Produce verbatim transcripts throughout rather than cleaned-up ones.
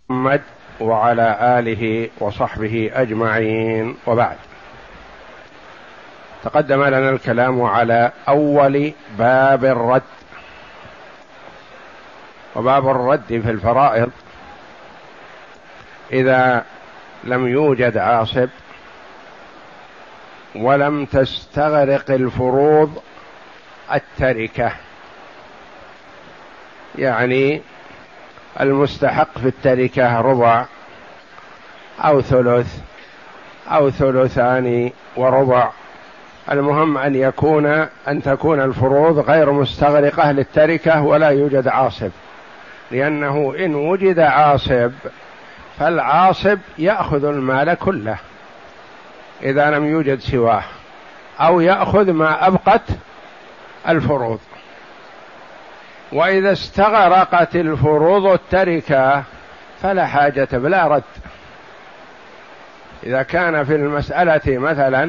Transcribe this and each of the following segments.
محمد وعلى آله وصحبه أجمعين، وبعد. تقدم لنا الكلام على أول باب الرد، وباب الرد في الفرائض إذا لم يوجد عاصب ولم تستغرق الفروض التركة، يعني المستحق في التركة ربع أو ثلث أو ثلثان وربع، المهم أن يكون أن تكون الفروض غير مستغرقة للتركة ولا يوجد عاصب، لأنه إن وجد عاصب فالعاصب يأخذ المال كله إذا لم يوجد سواه، أو يأخذ ما أبقت الفروض. وإذا استغرقت الفروض التركة فلا حاجة بلا رد. إذا كان في المسألة مثلا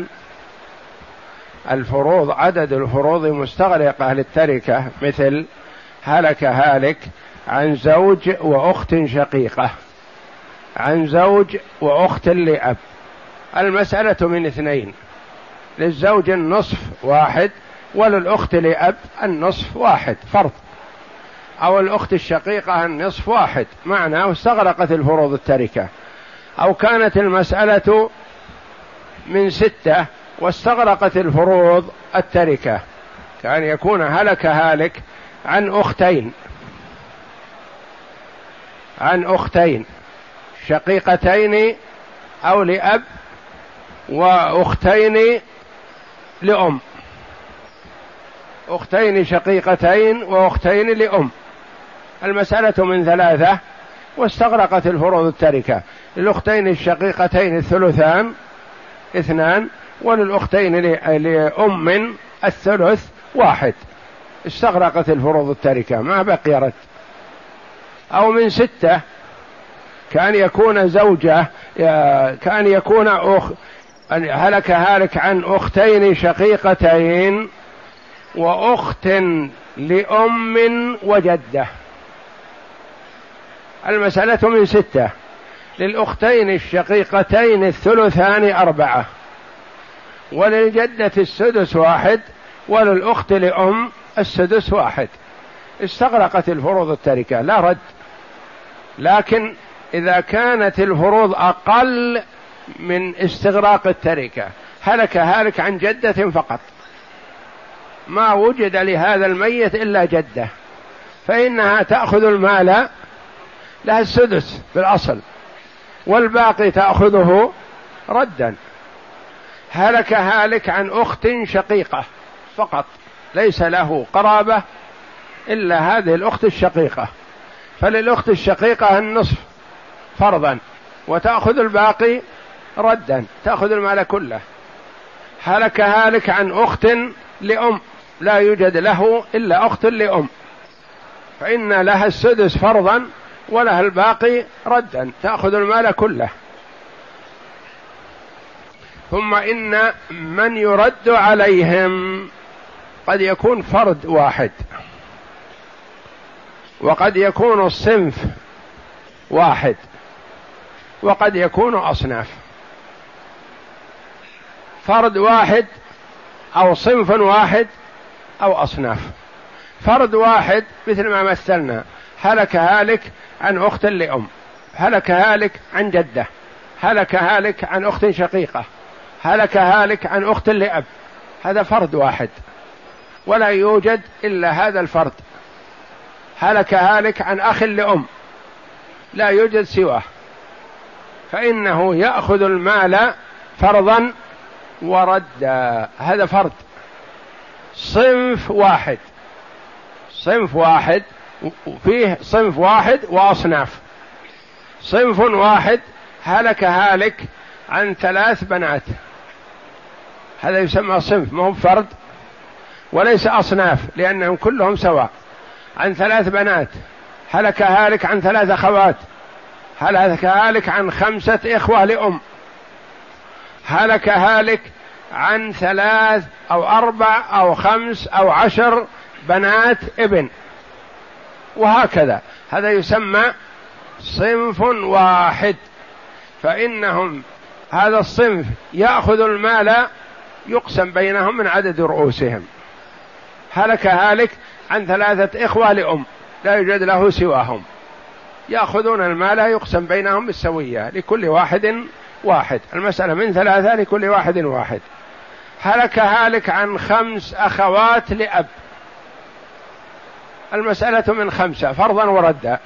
الفروض عدد الفروض مستغرقة للتركة، مثل هلك هالك عن زوج وأخت شقيقة، عن زوج وأخت لأب، المسألة من اثنين، للزوج النصف واحد وللأخت لأب النصف واحد فرض، أو الأخت الشقيقة النصف واحد، معناه استغرقت الفروض التركة. أو كانت المسألة من ستة واستغرقت الفروض التركة، كأن يكون هلك هالك عن أختين عن أختين شقيقتين أو لأب وأختين لأم، أختين شقيقتين وأختين لأم، المسألة من ثلاثة واستغرقت الفروض التركة. للأختين الشقيقتين الثلثان اثنان، وللأختين لأم الثلث واحد، استغرقت الفروض التركة ما بقي رد. أو من ستة كان يكون زوجة كان يكون أخ هلك هالك عن أختين شقيقتين وأخت لأم وجدة، المسألة من ستة، للأختين الشقيقتين الثلثان أربعة، وللجدة السدس واحد، وللأخت لأم السدس واحد، استغرقت الفروض التركة لا رد. لكن إذا كانت الفروض أقل من استغراق التركة، هلك هالك عن جدة فقط، ما وجد لهذا الميت إلا جدة، فإنها تأخذ المال، لها السدس في الأصل، والباقي تأخذه ردا. هلك هالك عن أخت شقيقة فقط، ليس له قرابة إلا هذه الأخت الشقيقة، فللأخت الشقيقة النصف فرضا وتأخذ الباقي ردا، تأخذ المال كله. هلك هالك عن أخت لأم، لا يوجد له إلا أخت لأم، فإن لها السدس فرضا ولها الباقي ردا، تأخذ المال كله. ثم إن من يرد عليهم قد يكون فرد واحد، وقد يكون الصنف واحد، وقد يكون أصناف. فرد واحد أو صنف واحد أو أصناف. فرد واحد مثل ما مثلنا، هلك هالك عن أخت لأم، هلك هالك عن جدة، هلك هالك عن أخت شقيقة، هلك هالك عن أخت لأب، هذا فرد واحد ولا يوجد إلا هذا الفرد. هلك هالك عن أخ لأم، لا يوجد سواه، فإنه يأخذ المال فرضا وردا، هذا فرد. صنف واحد، صنف واحد فيه صنف واحد وأصناف. صنف واحد هلك هالك عن ثلاث بنات، هذا يسمى صنف، ما هو فرد وليس أصناف لأنهم كلهم سواء. عن ثلاث بنات، هلك هالك عن ثلاث أخوات، هلك هالك عن خمسة إخوة لأم، هلك هالك عن ثلاث أو أربع أو خمس أو عشر بنات ابن، وهكذا. هذا يسمى صنف واحد، فإنهم هذا الصنف يأخذ المال يقسم بينهم من عدد رؤوسهم. هلك هالك عن ثلاثة إخوة لأم لا يوجد له سواهم، يأخذون المال يقسم بينهم بالسوية، لكل واحد واحد، المسألة من ثلاثة لكل واحد واحد. هلك هالك عن خمس أخوات لأب، المسألة من خمسة فرضا وردا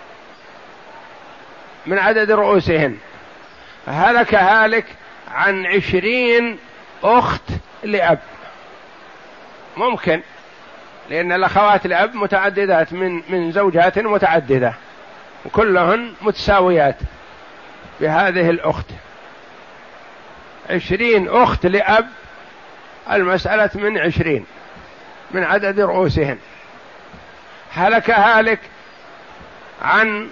من عدد رؤوسهن. هلك هالك عن عشرين أخت لأب، ممكن، لأن الأخوات لأب متعددات من من زوجات متعددة وكلهن متساويات بهذه الأخت. عشرين أخت لأب، المسألة من عشرين من عدد رؤوسهن. هلك هالك عن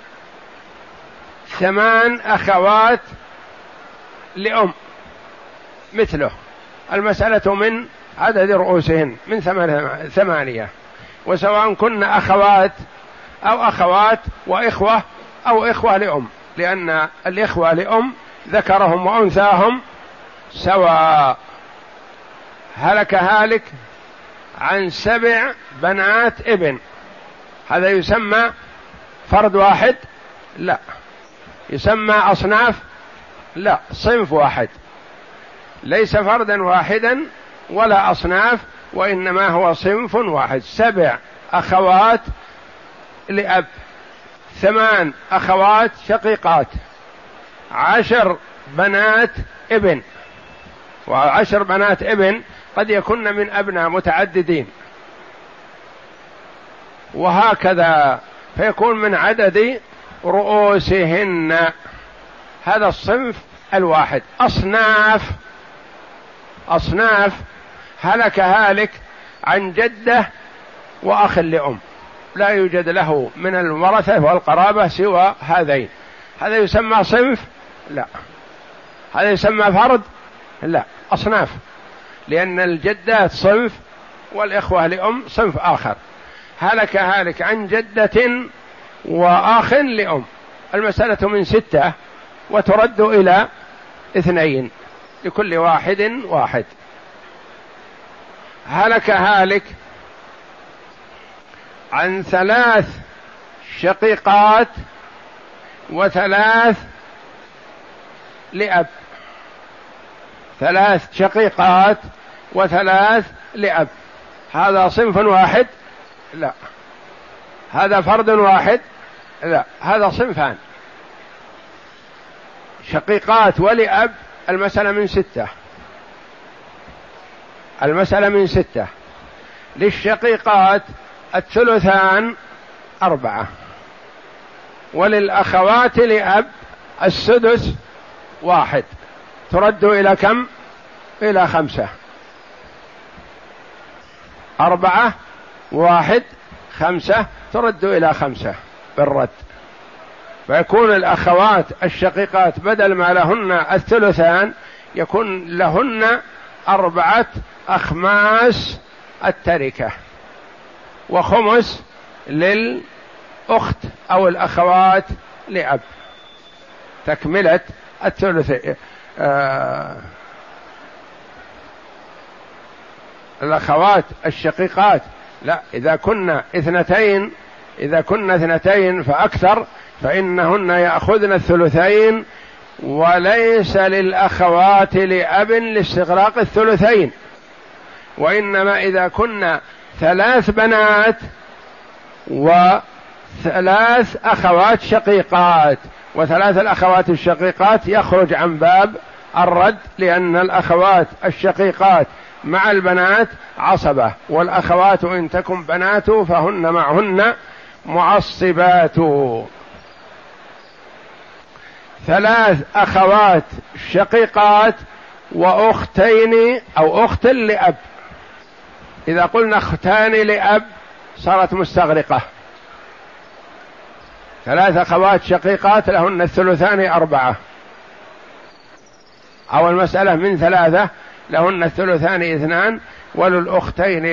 ثمان أخوات لأم مثله، المسألة من عدد رؤوسهن من ثمانية، وسواء كن أخوات أو أخوات وإخوة أو إخوة لأم، لأن الإخوة لأم ذكرهم وأنثاهم سواء. هلك هالك عن سبع بنات ابن، هذا يسمى فرد واحد؟ لا. يسمى أصناف؟ لا، صنف واحد، ليس فردا واحدا ولا أصناف، وإنما هو صنف واحد. سبع أخوات لأب، ثمان أخوات شقيقات، عشر بنات ابن، وعشر بنات ابن قد يكون من أبناء متعددين، وهكذا، فيكون من عدد رؤوسهن. هذا الصنف الواحد. أصناف، أصناف هلك هالك عن جدة وأخ لأم، لا يوجد له من الورثة والقرابة سوى هذين، هذا يسمى صنف؟ لا. هذا يسمى فرد؟ لا، أصناف، لأن الجدات صنف والإخوة لأم صنف آخر. هلك هالك عن جدة وأخ لأم، المسألة من ستة وترد إلى اثنين، لكل واحد واحد. هلك هالك عن ثلاث شقيقات وثلاث لأب، ثلاث شقيقات وثلاث لأب، هذا صنف واحد؟ لا. هذا فرد واحد؟ لا، هذا صنفان. شقيقات ولأب، المسألة من ستة، المسألة من ستة. للشقيقات الثلثان أربعة، وللأخوات لأب السدس واحد، ترد إلى كم؟ إلى خمسة. أربعة واحد خمسة، ترد إلى خمسة بالرد، فيكون الأخوات الشقيقات بدل ما لهن الثلثان يكون لهن أربعة أخماس التركة، وخمس للأخت أو الأخوات لأب، تكملة الثلث. آه الأخوات الشقيقات لا، إذا كنا اثنتين، إذا كنا اثنتين فأكثر فإنهن يأخذن الثلثين، وليس للأخوات لأب لاستغراق الثلثين، وإنما إذا كنا ثلاث بنات وثلاث أخوات شقيقات، وثلاث الأخوات الشقيقات يخرج عن باب الرد، لأن الأخوات الشقيقات مع البنات عصبة، والأخوات إن تكن بنات فهن معهن معصبات. ثلاث أخوات شقيقات وأختين أو أخت لأب، إذا قلنا أختان لأب صارت مستغرقة. ثلاث أخوات شقيقات لهن الثلثان أربعة، أو المسألة من ثلاثة لهن الثلثان اثنان، وللأختين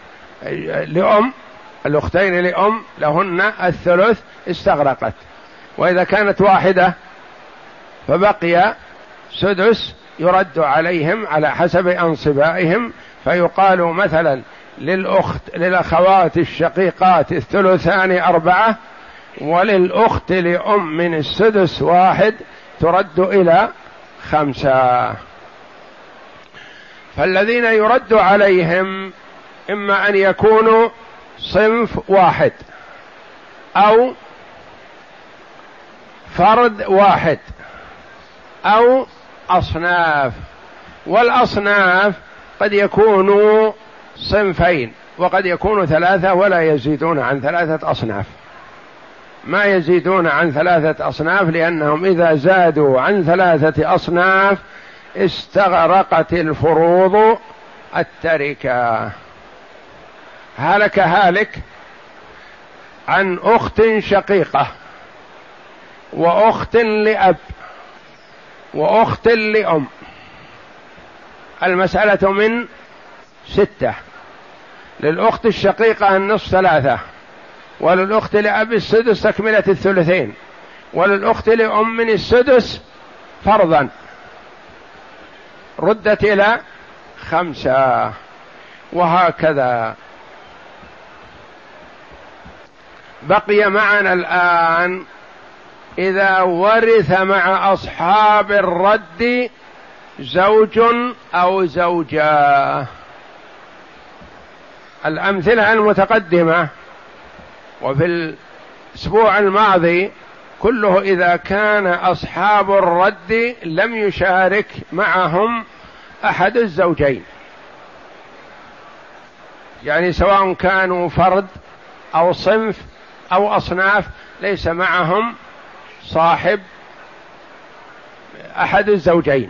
لأم، الأختين لأم لهن الثلث استغرقت. وإذا كانت واحدة فبقي سدس يرد عليهم على حسب أنصبائهم، فيقال مثلا للأخت للأخوات الشقيقات الثلثان أربعة، وللأخت لأم من السدس واحد، ترد إلى خمسة. فالذين يرد عليهم إما أن يكونوا صنف واحد أو فرد واحد أو أصناف، والأصناف قد يكونوا صنفين وقد يكونوا ثلاثة ولا يزيدون عن ثلاثة أصناف، ما يزيدون عن ثلاثة أصناف، لأنهم إذا زادوا عن ثلاثة أصناف استغرقت الفروض التركة. هلك هالك عن أخت شقيقة وأخت لأب وأخت لأم، المسألة من ستة، للأخت الشقيقة النصف ثلاثة، وللأخت لأب السدس تكملة الثلثين، وللأخت لأم من السدس فرضا، ردت إلى خمسة، وهكذا. بقي معنا الآن إذا ورث مع أصحاب الرد زوج أو زوجة. الأمثلة المتقدمة وفي الأسبوع الماضي كله إذا كان أصحاب الرد لم يشارك معهم أحد الزوجين، يعني سواء كانوا فرد أو صنف أو أصناف ليس معهم صاحب أحد الزوجين.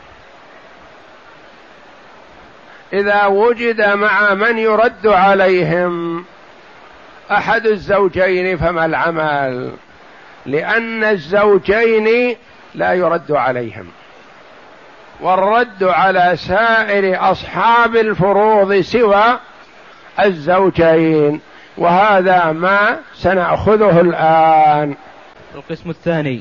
إذا وجد مع من يرد عليهم أحد الزوجين فما العمل؟ لأن الزوجين لا يرد عليهم، والرد على سائر أصحاب الفروض سوى الزوجين، وهذا ما سنأخذه الآن. القسم الثاني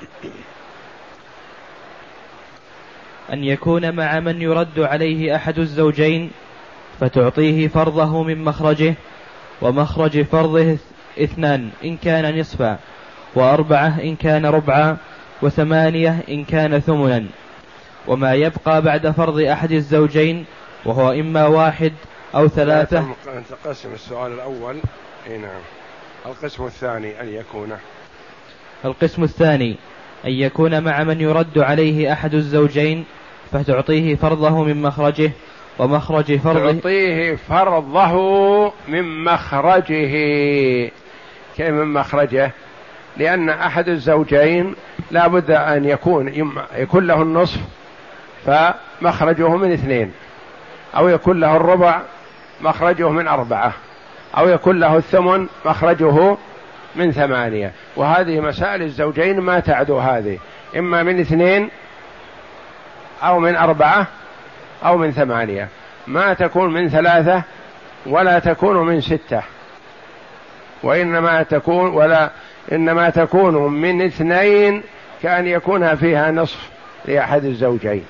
أن يكون مع من يرد عليه أحد الزوجين فتعطيه فرضه من مخرجه، ومخرج فرضه اثنان إن كان نصفا، وأربعة إن كان ربعا، وثمانية إن كان ثمنا. وما يبقى بعد فرض أحد الزوجين وهو إما واحد أو ثلاثة. تقسم السؤال الأول. نعم. القسم الثاني أن يكون القسم الثاني أن يكون مع من يرد عليه أحد الزوجين فتعطيه فرضه من مخرجه، ومخرج فرضه تعطيه فرضه من مخرجه. كيف من مخرجه؟ لأن أحد الزوجين لا بد أن يكون يكون له النصف فمخرجه من اثنين، أو يكون له الربع مخرجه من أربعة، أو يكون له الثمن مخرجه من ثمانية. وهذه مسائل الزوجين ما تعدو هذه، إما من اثنين أو من أربعة أو من ثمانية، ما تكون من ثلاثة ولا تكون من ستة، وإنما تكون ولا إنما تكون من اثنين كأن يكون فيها نصف لأحد الزوجين،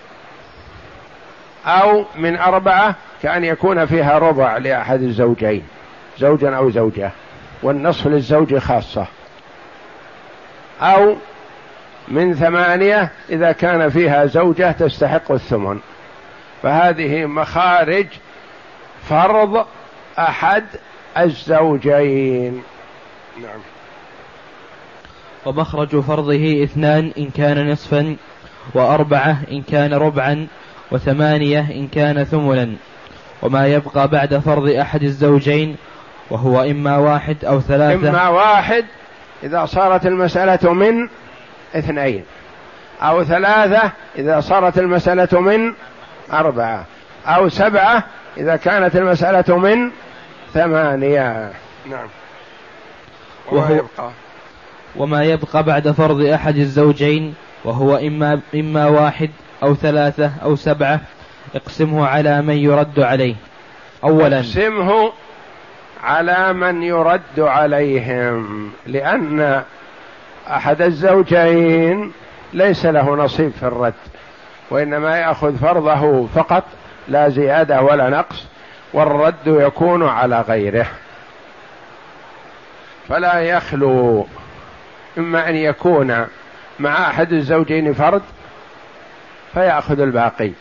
أو من أربعة كأن يكون فيها ربع لأحد الزوجين، زوجا أو زوجة، والنصف للزوج خاصة، أو من ثمانية إذا كان فيها زوجة تستحق الثمن. فهذه مخارج فرض أحد الزوجين. نعم. ومخرج فرضه اثنان إن كان نصفا، وأربعة إن كان ربعا، وثمانية إن كان ثمنا. وما يبقى بعد فرض أحد الزوجين وهو إما واحد أو ثلاثة. إما واحد إذا صارت المسألة من اثنين، أو ثلاثة إذا صارت المسألة من أربعة، أو سبعة إذا كانت المسألة من ثمانية. نعم. وما يبقى وما يبقى بعد فرض أحد الزوجين وهو إما, إما واحد أو ثلاثة أو سبعة اقسمه على من يرد عليه. أولا اقسمه على من يرد عليهم، لأن أحد الزوجين ليس له نصيب في الرد، وإنما يأخذ فرضه فقط لا زيادة ولا نقص، والرد يكون على غيره. فلا يخلو إما أن يكون مع أحد الزوجين فرد فيأخذ الباقي،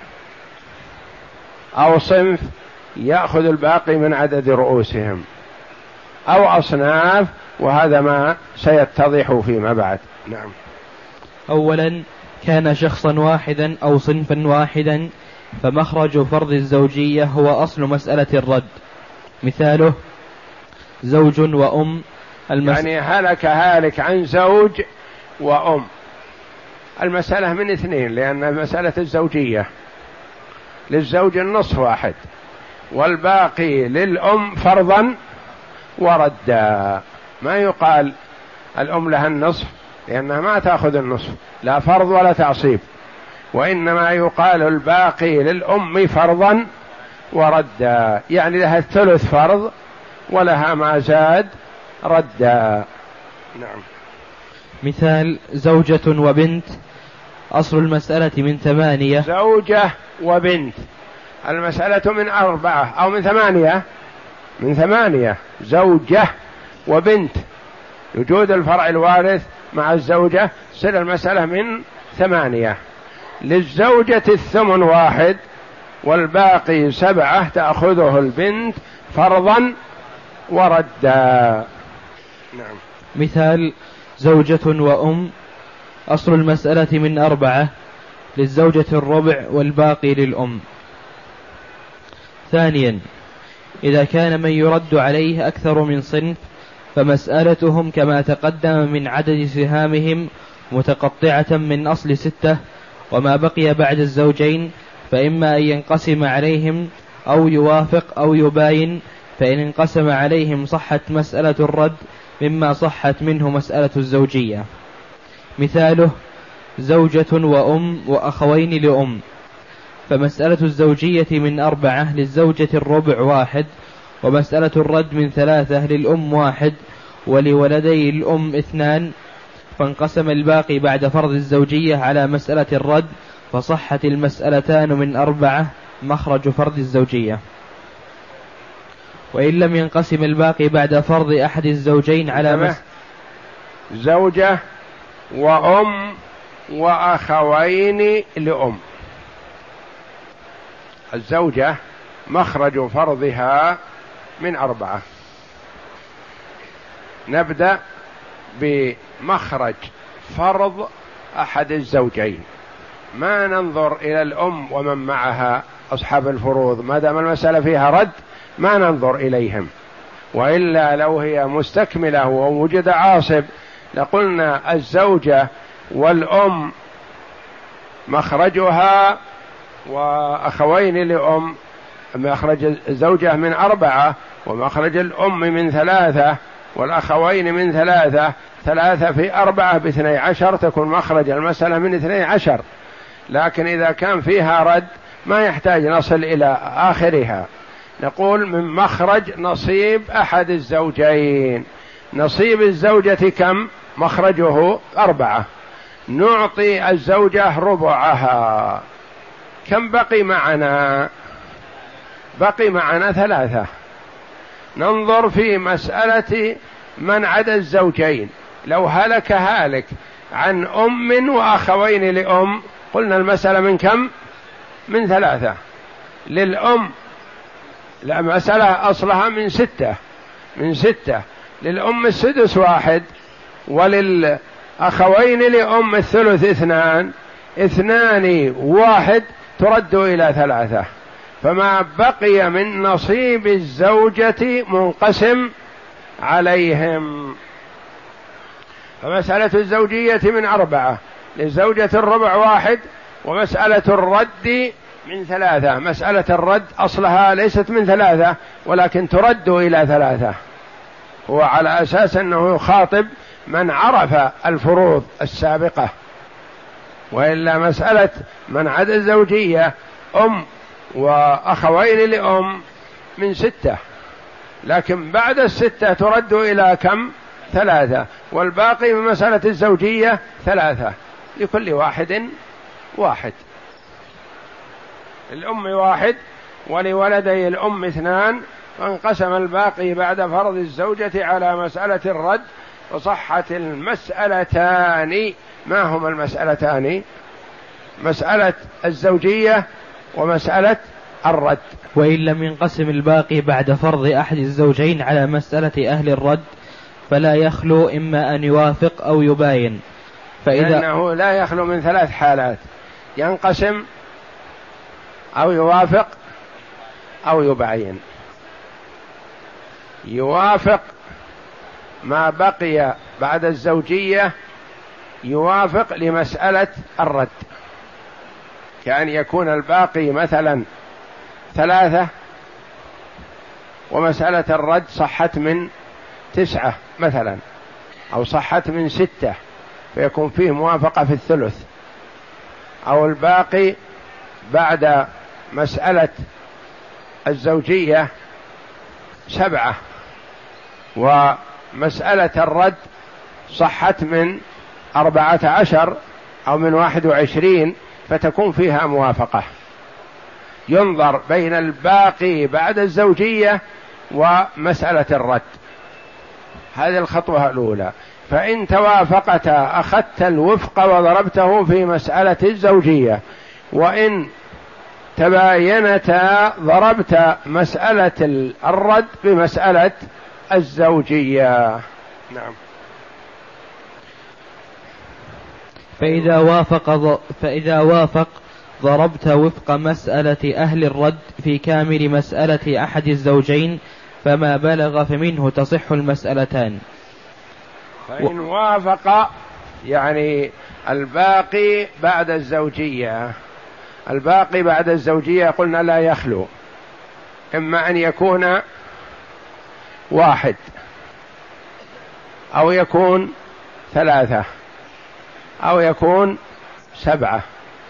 أو صنف يأخذ الباقي من عدد رؤوسهم، أو أصناف، وهذا ما سيتضح فيما بعد. نعم. أولا كان شخصا واحدا أو صنفا واحدا فمخرج فرض الزوجية هو أصل مسألة الرد. مثاله زوج وأم المس... يعني هلك هالك عن زوج وأم، المسألة من اثنين، لأن مسألة الزوجية للزوج النصف واحد، والباقي للأم فرضا وردا. ما يقال الأم لها النصف لأنها ما تأخذ النصف، لا فرض ولا تعصيب، وإنما يقال الباقي للأم فرضا وردا، يعني لها الثلث فرض ولها ما زاد ردا. نعم. مثال زوجة وبنت، أصل المسألة من ثمانية. زوجة وبنت، المسألة من أربعة أو من ثمانية، من ثمانية. زوجة وبنت، وجود الفرع الوارث مع الزوجة تصير المسألة من ثمانية. للزوجة الثمن واحد والباقي سبعة تأخذه البنت فرضا وردا. نعم. مثال زوجة وأم، أصل المسألة من أربعة، للزوجة الربع والباقي للأم. ثانيا إذا كان من يرد عليه أكثر من صنف فمسألتهم كما تقدم من عدد سهامهم متقطعة من أصل ستة، وما بقي بعد الزوجين فإما أن ينقسم عليهم أو يوافق أو يباين، فإن انقسم عليهم صحت مسألة الرد مما صحت منه مسألة الزوجية. مثاله زوجة وأم وأخوين لأم، فمسألة الزوجية من أربعة، للزوجة الربع واحد، ومسألة الرد من ثلاثة، للأم واحد ولولدي الأم اثنان، فانقسم الباقي بعد فرض الزوجية على مسألة الرد فصحت المسألتان من أربعة مخرج فرض الزوجية. وإن لم ينقسم الباقي بعد فرض أحد الزوجين على مس... زوجة وأم وأخوين لأم، الزوجة مخرج فرضها من أربعة. نبدأ بمخرج فرض أحد الزوجين، ما ننظر إلى الأم ومن معها أصحاب الفروض، ما دام المسألة فيها رد ما ننظر إليهم، وإلا لو هي مستكملة ووجد عاصب لقلنا الزوجة والأم مخرجها وأخوين لأم، مخرج الزوجة من أربعة ومخرج الأم من ثلاثة والأخوين من ثلاثة، ثلاثة في أربعة باثني عشر تكون مخرج المسألة من اثني عشر. لكن إذا كان فيها رد ما يحتاج نصل إلى آخرها، نقول من مخرج نصيب أحد الزوجين. نصيب الزوجة كم؟ مخرجه أربعة، نعطي الزوجة ربعها. كم بقي معنا؟ بقي معنا ثلاثة. ننظر في مسألة من عدا الزوجين، لو هلك هالك عن أم وأخوين لأم قلنا المسألة من كم؟ من ثلاثة. للأم لا، مسألة أصلها من ستة، من ستة. للأم السدس واحد، وللأخوين لأم الثلث اثنان، اثنان واحد ترد إلى ثلاثة، فما بقي من نصيب الزوجة منقسم عليهم. فمسألة الزوجية من أربعة، للزوجة الربع واحد، ومسألة الرد من ثلاثة. مسألة الرد أصلها ليست من ثلاثة ولكن ترد إلى ثلاثة، هو على أساس أنه يخاطب من عرف الفروض السابقة، وإلا مسألة من عدا الزوجية أم وأخوين لأم من ستة، لكن بعد الستة ترد إلى كم؟ ثلاثة، والباقي من مسألة الزوجية ثلاثة، لكل واحد واحد. الأم واحد ولولدي الأم اثنان، فانقسم الباقي بعد فرض الزوجة على مسألة الرد، وصحت المسألتان. ما هما المسألتان؟ مسألة الزوجية ومسألة الرد. وإن لم ينقسم الباقي بعد فرض أحد الزوجين على مسألة أهل الرد فلا يخلو إما أن يوافق أو يباين. فإذا لأنه لا يخلو من ثلاث حالات: ينقسم أو يوافق أو يباين. يوافق ما بقي بعد الزوجية، يوافق لمسألة الرد، كأن يكون الباقي مثلا ثلاثة ومسألة الرد صحت من تسعة مثلا، أو صحت من ستة فيكون فيه موافقة في الثلث، أو الباقي بعد مسألة الزوجية سبعة ومسألة الرد صحت من أربعة عشر أو من واحد وعشرين، فتكون فيها موافقة. ينظر بين الباقي بعد الزوجية ومسألة الرد. هذه الخطوة الأولى. فإن توافقتا أخذت الوفق وضربته في مسألة الزوجية، وإن تباينتا ضربت مسألة الرد بمسألة الزوجية. نعم. فإذا وافق فإذا وافق ضربت وفق مسألة أهل الرد في كامل مسألة أحد الزوجين، فما بلغ فمنه تصح المسألتان. فإن وافق يعني الباقي بعد الزوجية، الباقي بعد الزوجية قلنا لا يخلو، إما أن يكون واحد أو يكون ثلاثة أو يكون سبعة،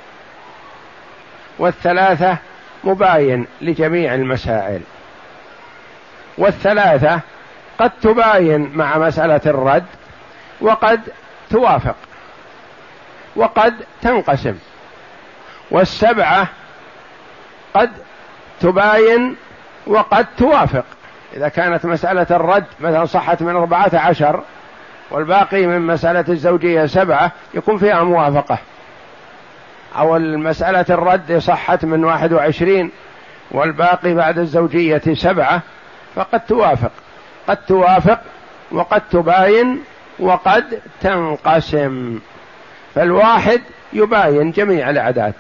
والثلاثة مباين لجميع المسائل، والثلاثة قد تباين مع مسألة الرد وقد توافق وقد تنقسم، والسبعة قد تباين وقد توافق. إذا كانت مسألة الرد مثلا صحت من أربعة عشر والباقي من مسألة الزوجية سبعة، يكون فيها موافقة. أو المسألة الرد صحت من واحد وعشرين والباقي بعد الزوجية سبعة، فقد توافق قد توافق وقد تباين وقد تنقسم. فالواحد يباين جميع الأعداد،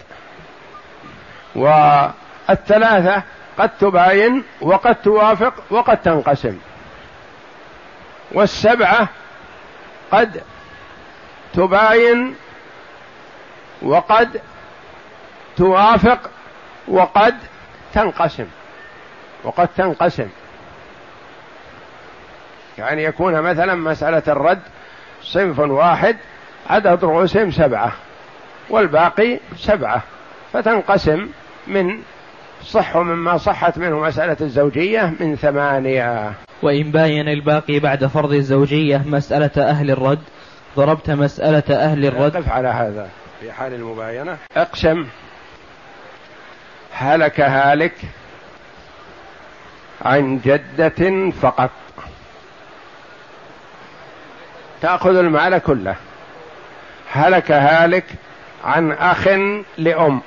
والثلاثة قد تباين وقد توافق وقد تنقسم، والسبعة قد تباين وقد توافق وقد تنقسم وقد تنقسم يعني يكون مثلا مسألة الرد صنف واحد عدد رؤوسهم سبعة والباقي سبعة، فتنقسم من صح مما صحت منه مسألة الزوجية من ثمانية. وإن باين الباقي بعد فرض الزوجية مسألة أهل الرد ضربت مسألة أهل الرد. قف على هذا في حال المباينة. اقسم هلك هالك عن جدة فقط، تأخذ المال كله. هلك هالك عن أخ لأم،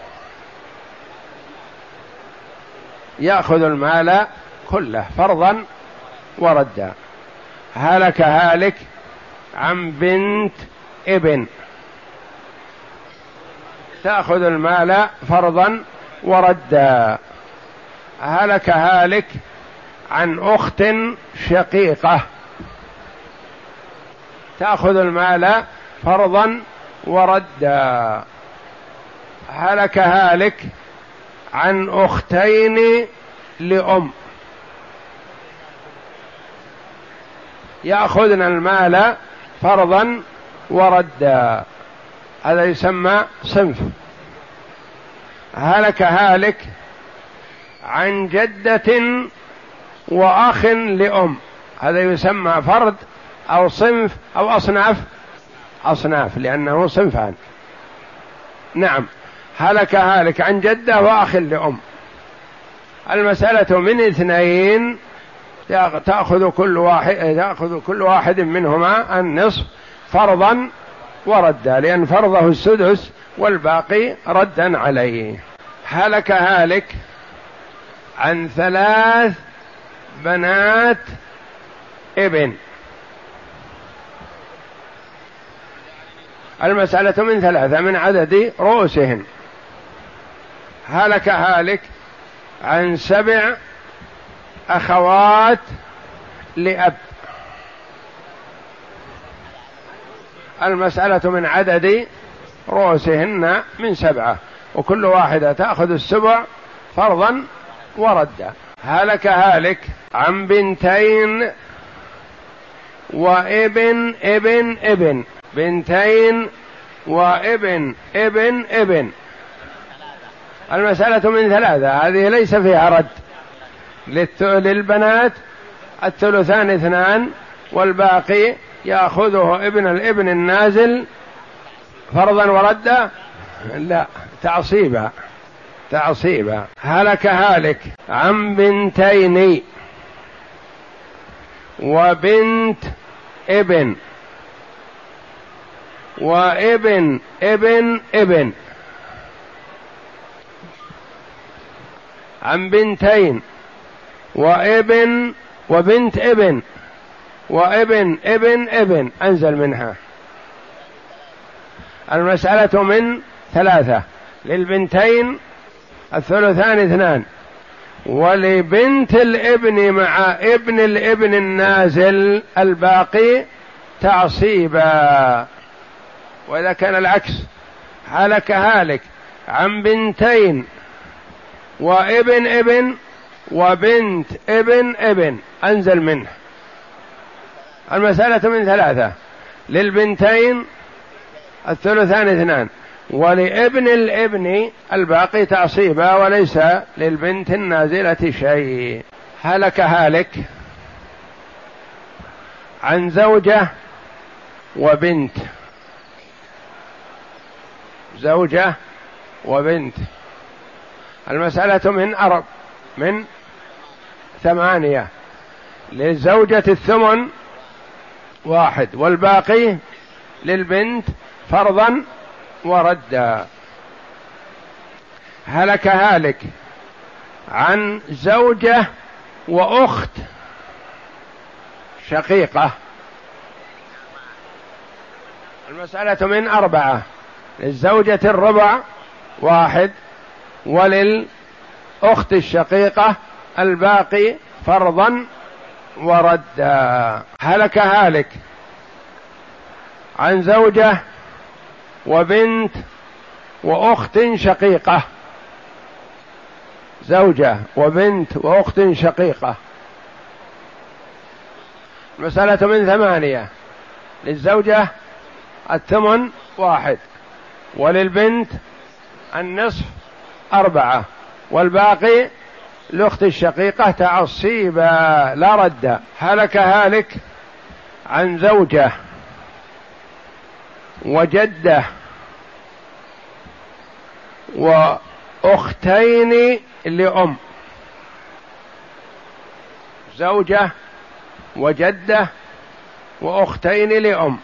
يأخذ المال كله فرضا وردا. هلك هالك عن بنت ابن، تأخذ المال فرضا وردا. هلك هالك عن أخت شقيقة، تأخذ المال فرضا وردا. هلك هالك عن أختين لأم، يأخذن المال فرضا وردا. هذا يسمى صنف. هلك هالك عن جدة وأخ لأم، هذا يسمى فرد أو صنف أو أصناف؟ أصناف، لأنه صنفان. نعم. هلك هالك عن جدة وأخ لأم. المسألة من اثنين، تأخذ كل واحد تأخذ كل واحد منهما النصف فرضا وردا، لأن فرضه السدس والباقي ردا عليه. هلك هالك عن ثلاث بنات ابن. المسألة من ثلاثة من عدد رؤوسهن. هلك هالك عن سبع أخوات لأب. المسألة من عدد رؤوسهن من سبعة، وكل واحدة تأخذ السبع فرضا وردا. هلك هالك عن بنتين وابن ابن ابن. بنتين وابن ابن ابن. المسألة من ثلاثة، هذه ليس فيها رد. للبنات الثلثان اثنان، والباقي يأخذه ابن الابن النازل فرضا وردا. لا، تعصيبا تعصيبا. هلك هالك عن بنتين وبنت ابن وابن ابن ابن. عن بنتين وابن وبنت ابن وابن ابن ابن، أنزل منها. المسألة من ثلاثة. للبنتين الثلثان اثنان، ولبنت الابن مع ابن الابن النازل الباقي تعصيبا. وإذا كان العكس، هلك هالك عن بنتين وابن ابن وبنت ابن ابن، أنزل منه. المسألة من ثلاثة. للبنتين الثلثان اثنان، ولابن الابن الباقي تعصيبا، وليس للبنت النازلة شيء. هلك هالك عن زوجة وبنت. زوجة وبنت. المسألة من أرب من ثمانية. للزوجة الثمن واحد، والباقي للبنت فرضا وردا. هلك هالك عن زوجة وأخت شقيقة. المسألة من أربعة. للزوجة الربع واحد، وللأخت الشقيقة الباقي فرضا وردا. هلك هالك عن زوجة وبنت وأخت شقيقة. زوجة وبنت وأخت شقيقة. مسألة من ثمانية. للزوجة الثمن واحد، وللبنت النصف أربعة، والباقي الأخت الشقيقة تعصيبا لا رد. هلك هالك عن زوجة وجدة وأختين لأم. زوجة وجدة وأختين لأم.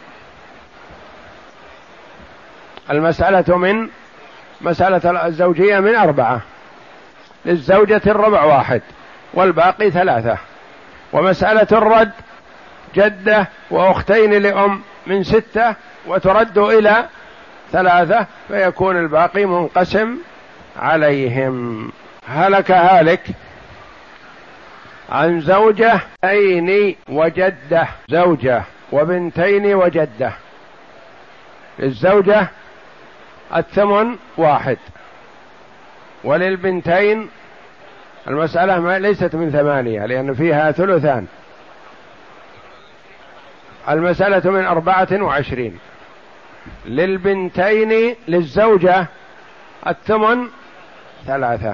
المسألة من مسألة الزوجية من أربعة. للزوجة الربع واحد، والباقي ثلاثة. ومسألة الرد جدة وأختين لأم من ستة، وترد إلى ثلاثة، فيكون الباقي منقسم عليهم. هلك هالك عن زوجة أين وجدة. زوجة وبنتين وجدة. للزوجة الثمن واحد، وللبنتين المسألة ما ليست من ثمانية لأن فيها ثلثان. المسألة من أربعة وعشرين. للبنتين للزوجة الثمن ثلاثة،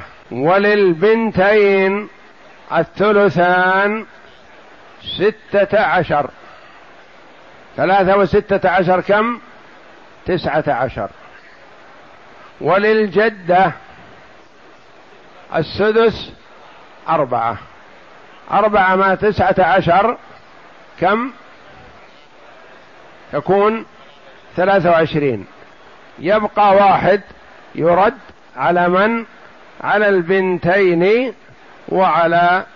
وللبنتين الثلثان ستة عشر. ثلاثة وستة عشر كم؟ تسعة عشر. وللجدة السدس أربعة. أربعة مع تسعة عشر كم؟ يكون ثلاثة وعشرين. يبقى واحد يرد على من؟ على البنتين وعلى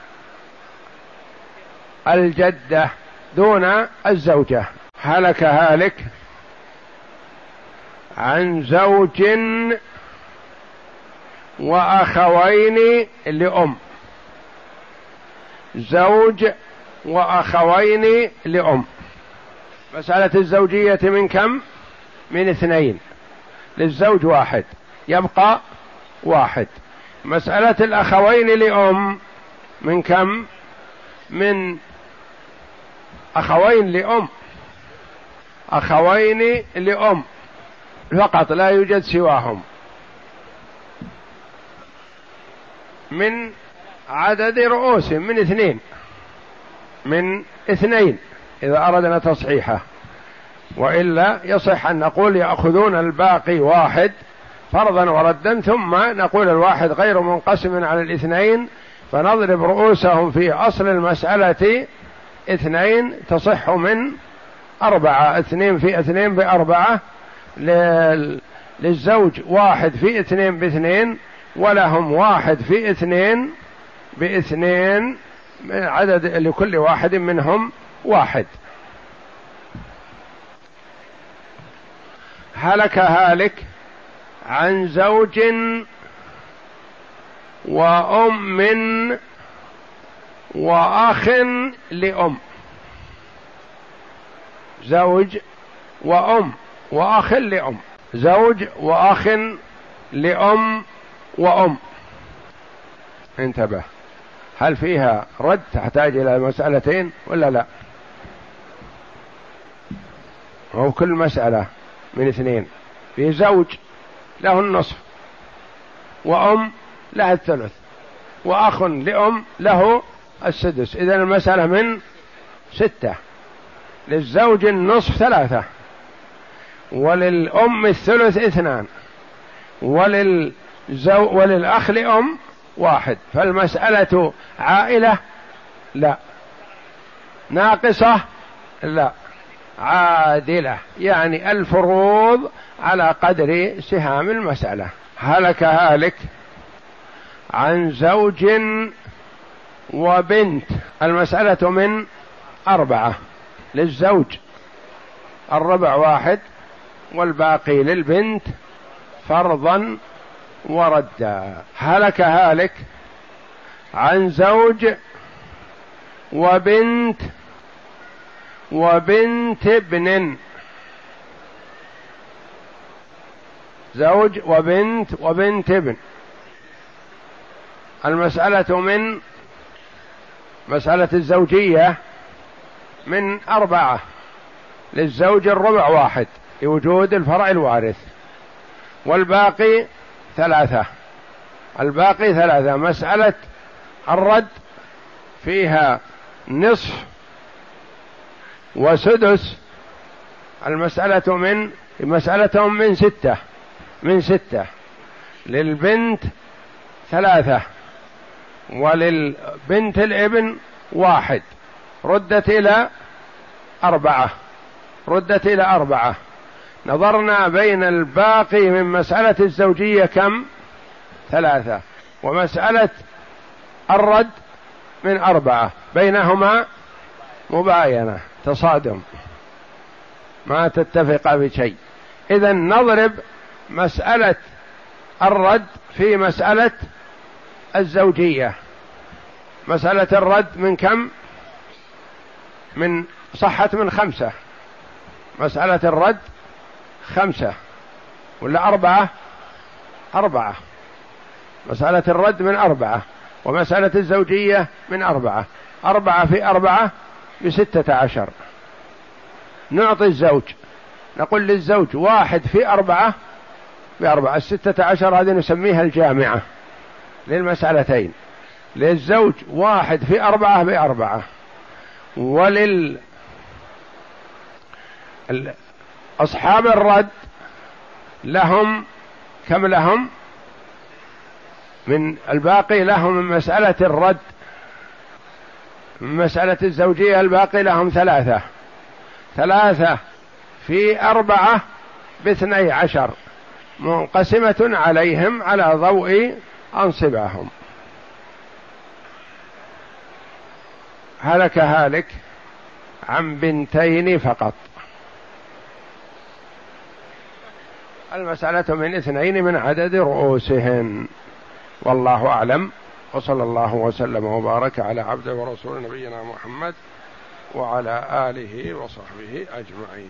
الجدة دون الزوجة. هلك هالك عن زوج وأخوين لأم. زوج وأخوين لأم. مسألة الزوجية من كم؟ من اثنين. للزوج واحد يبقى واحد. مسألة الأخوين لأم من كم؟ من أخوين لأم. أخوين لأم فقط لا يوجد سواهم. من عدد رؤوس من اثنين. من اثنين إذا أردنا تصحيحه، وإلا يصح أن نقول يأخذون الباقي واحد فرضا وردا، ثم نقول الواحد غير منقسم على الاثنين، فنضرب رؤوسهم في أصل المسألة اثنين تصح من أربعة. اثنين في اثنين بأربعة. للزوج واحد في اثنين باثنين، ولهم واحد في اثنين باثنين، عدد لكل واحد منهم واحد. هلك هالك عن زوج وأم وأخ لأم. زوج وأم وأخ لأم. زوج وأخ لأم وأم. انتبه، هل فيها رد تحتاج إلى مسألتين ولا لا؟ هو كل مسألة من اثنين. في زوج له النصف، وأم لها الثلث، وأخ لأم له السدس. إذن المسألة من ستة. للزوج النصف ثلاثة، وللأم الثلث اثنان، وللزو وللأخ لأم واحد. فالمسألة عائلة؟ لا. ناقصة؟ لا. عادلة، يعني الفروض على قدر سهام المسألة. هلك هالك عن زوج وبنت. المسألة من أربعة. للزوج الربع واحد، والباقي للبنت فرضا وردا. هلك هالك عن زوج وبنت وبنت ابن. زوج وبنت وبنت ابن. المسألة من مسألة الزوجية من أربعة. للزوج الربع واحد لوجود الفرع الوارث، والباقي ثلاثة. الباقي ثلاثة. مسألة الرد فيها نصف وسدس. المسألة من مسألتهم من ستة. من ستة. للبنت ثلاثة، وللبنت الابن واحد. ردت إلى أربعة. ردت إلى أربعة. نظرنا بين الباقي من مسألة الزوجية كم؟ ثلاثة. ومسألة الرد من أربعة، بينهما مباينة، تصادم، ما تتفق بشيء. إذن نضرب مسألة الرد في مسألة الزوجية. مسألة الرد من كم؟ من صحت من خمسة. مسألة الرد خمسة ولا أربعة؟ أربعة. مسألة الرد من أربعة، ومسألة الزوجية من أربعة. أربعة في أربعة بستة عشر. نعطي الزوج، نقول للزوج واحد في أربعة بأربعة. الستة عشر هذه نسميها الجامعة للمسألتين. للزوج واحد في أربعة بأربعة، ولل أصحاب الرد لهم كم لهم من الباقي لهم من مسألة الرد، من مسألة الزوجية الباقي لهم ثلاثة، ثلاثة في أربعة باثني عشر منقسمة عليهم على ضوء أنصبهم. هلك هالك عن بنتين فقط، المسألة من اثنين من عدد رؤوسهن، والله أعلم، وصلى الله وسلم وبارك على عبده ورسول نبينا محمد وعلى آله وصحبه أجمعين.